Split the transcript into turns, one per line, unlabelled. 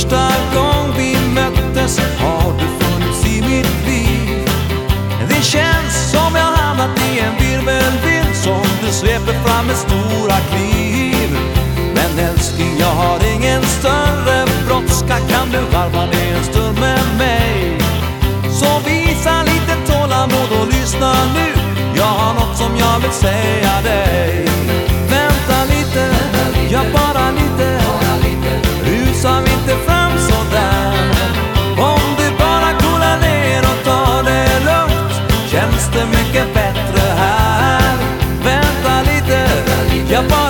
första gång vi möttes har du funnits i mitt liv. Det känns som jag hamnat i en virvelvind som du sveper fram med stora kliv. Men älskling, jag har ingen större brådska. Kan du varva ner en stund med mig? Så visa lite tålamod och lyssna nu. Jag har något som jag vill säga dig. Vänta lite, ja bara lite. Rusa inte fram så där. Om du bara coolar ner och tar det lugnt, känns det mycket bättre här. Vänta lite, ja bara